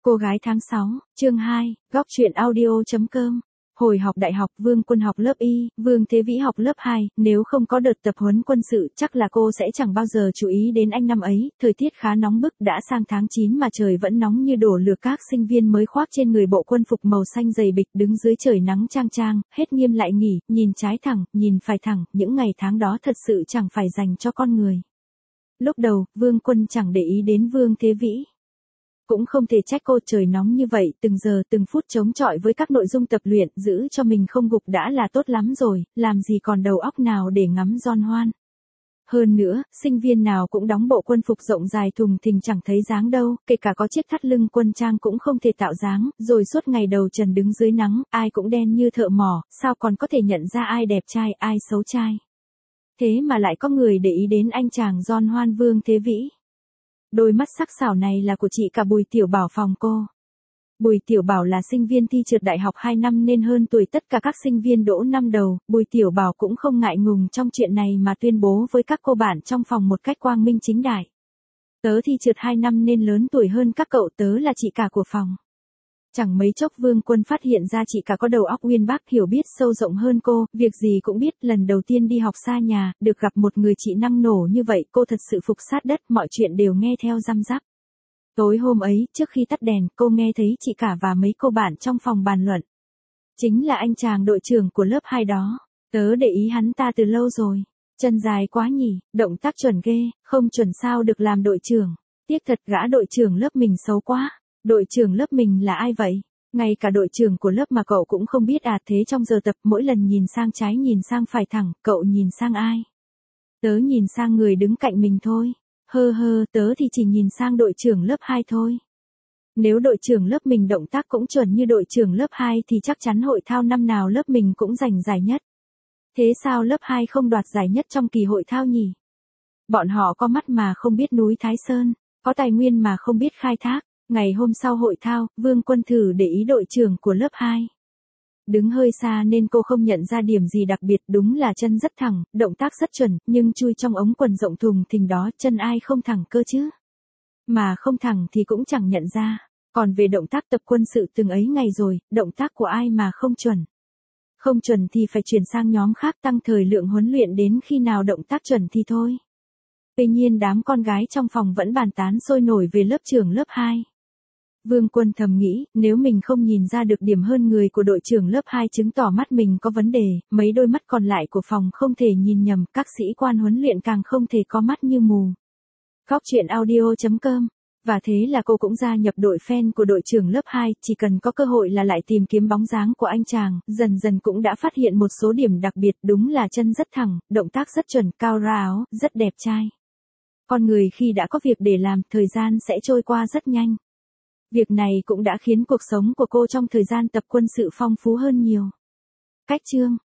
Cô gái tháng 6, chương 2, góc truyện audio.com. Hồi học đại học Vương Quân học lớp Y, Vương Thế Vĩ học lớp 2, nếu không có đợt tập huấn quân sự chắc là cô sẽ chẳng bao giờ chú ý đến anh năm ấy, thời tiết khá nóng bức đã sang tháng 9 mà trời vẫn nóng như đổ lửa các sinh viên mới khoác trên người bộ quân phục màu xanh dày bịch đứng dưới trời nắng chang chang, hết nghiêm lại nghỉ, nhìn trái thẳng, nhìn phải thẳng, những ngày tháng đó thật sự chẳng phải dành cho con người. Lúc đầu, Vương Quân chẳng để ý đến Vương Thế Vĩ. Cũng không thể trách cô, trời nóng như vậy, từng giờ từng phút chống chọi với các nội dung tập luyện, giữ cho mình không gục đã là tốt lắm rồi, làm gì còn đầu óc nào để ngắm giòn hoan. Hơn nữa, sinh viên nào cũng đóng bộ quân phục rộng dài thùng thình chẳng thấy dáng đâu, kể cả có chiếc thắt lưng quân trang cũng không thể tạo dáng, rồi suốt ngày đầu trần đứng dưới nắng, ai cũng đen như thợ mỏ, sao còn có thể nhận ra ai đẹp trai, ai xấu trai. Thế mà lại có người để ý đến anh chàng giòn hoan Vương Thế Vĩ. Đôi mắt sắc sảo này là của chị cả Bùi Tiểu Bảo phòng cô. Bùi Tiểu Bảo là sinh viên thi trượt đại học 2 năm nên hơn tuổi tất cả các sinh viên đỗ năm đầu, Bùi Tiểu Bảo cũng không ngại ngùng trong chuyện này mà tuyên bố với các cô bạn trong phòng một cách quang minh chính đại. Tớ thi trượt 2 năm nên lớn tuổi hơn các cậu, tớ là chị cả của phòng. Chẳng mấy chốc Vương Quân phát hiện ra chị cả có đầu óc uyên bác, hiểu biết sâu rộng hơn cô, việc gì cũng biết, lần đầu tiên đi học xa nhà, được gặp một người chị năng nổ như vậy, cô thật sự phục sát đất, mọi chuyện đều nghe theo răm rắp. Tối hôm ấy, trước khi tắt đèn, cô nghe thấy chị cả và mấy cô bạn trong phòng bàn luận. Chính là anh chàng đội trưởng của lớp 2 đó, tớ để ý hắn ta từ lâu rồi. Chân dài quá nhỉ, động tác chuẩn ghê, không chuẩn sao được làm đội trưởng. Tiếc thật, gã đội trưởng lớp mình xấu quá. Đội trưởng lớp mình là ai vậy? Ngay cả đội trưởng của lớp mà cậu cũng không biết à? Thế trong giờ tập mỗi lần nhìn sang trái nhìn sang phải thẳng, cậu nhìn sang ai? Tớ nhìn sang người đứng cạnh mình thôi. Tớ thì chỉ nhìn sang đội trưởng lớp 2 thôi. Nếu đội trưởng lớp mình động tác cũng chuẩn như đội trưởng lớp 2 thì chắc chắn hội thao năm nào lớp mình cũng giành giải nhất. Thế sao lớp 2 không đoạt giải nhất trong kỳ hội thao nhỉ? Bọn họ có mắt mà không biết núi Thái Sơn, có tài nguyên mà không biết khai thác. Ngày hôm sau hội thao, Vương Quân thử để ý đội trưởng của lớp 2. Đứng hơi xa nên cô không nhận ra điểm gì đặc biệt, đúng là chân rất thẳng, động tác rất chuẩn, nhưng chui trong ống quần rộng thùng thình đó, chân ai không thẳng cơ chứ? Mà không thẳng thì cũng chẳng nhận ra. Còn về động tác tập quân sự từng ấy ngày rồi, động tác của ai mà không chuẩn? Không chuẩn thì phải chuyển sang nhóm khác, tăng thời lượng huấn luyện đến khi nào động tác chuẩn thì thôi. Tuy nhiên đám con gái trong phòng vẫn bàn tán sôi nổi về lớp trưởng lớp 2. Vương Quân thầm nghĩ, nếu mình không nhìn ra được điểm hơn người của đội trưởng lớp 2 chứng tỏ mắt mình có vấn đề, mấy đôi mắt còn lại của phòng không thể nhìn nhầm, các sĩ quan huấn luyện càng không thể có mắt như mù. Góc truyện audio.com. Và thế là cô cũng gia nhập đội fan của đội trưởng lớp 2, chỉ cần có cơ hội là lại tìm kiếm bóng dáng của anh chàng, dần dần cũng đã phát hiện một số điểm đặc biệt, đúng là chân rất thẳng, động tác rất chuẩn, cao ráo, rất đẹp trai. Con người khi đã có việc để làm, thời gian sẽ trôi qua rất nhanh. Việc này cũng đã khiến cuộc sống của cô trong thời gian tập quân sự phong phú hơn nhiều. Cách chương